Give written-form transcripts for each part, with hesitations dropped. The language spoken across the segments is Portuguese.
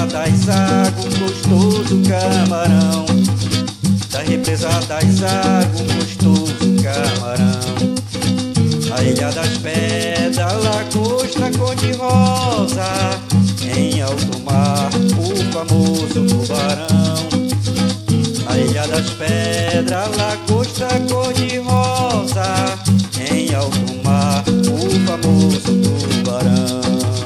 das Águas, gostoso camarão. Da represa das Águas, gostoso camarão. A Ilha das Pedras, lagosta cor-de-rosa. Em alto mar, o famoso tubarão. A Ilha das Pedras, lagosta cor-de-rosa. Em alto mar, o famoso tubarão.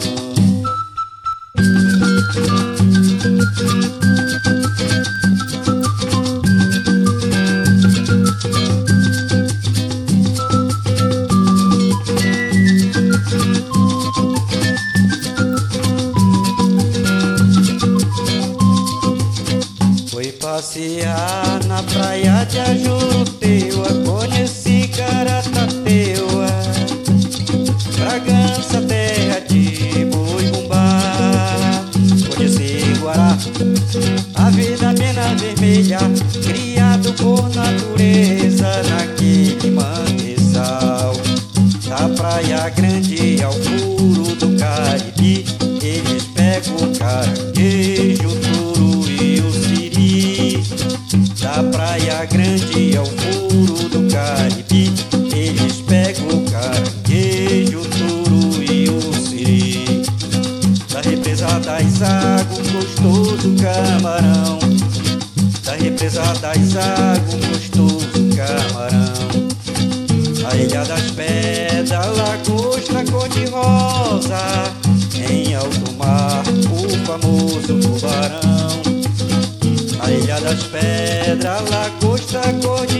Passear na praia de Ajuruteua, conheci Caratateua, Bragança, terra de boi-bumbá. Conheci Guará, a vida pena vermelha, criado por natureza naquele manguezal. Da praia grande ao furo do Caribe, eles pegam o caranguejo, o turu e o siri. Da praia grande ao furo do Caribe, eles pegam o caranguejo, o turu e o siri. Da represa das Águas, gostoso camarão. Da represa das Águas, gostoso camarão. A Ilha das Pedras, lagosta cor-de-rosa. Em alto mar, o famoso tubarão. A Ilha das Pedras, lagosta cor-de-rosa.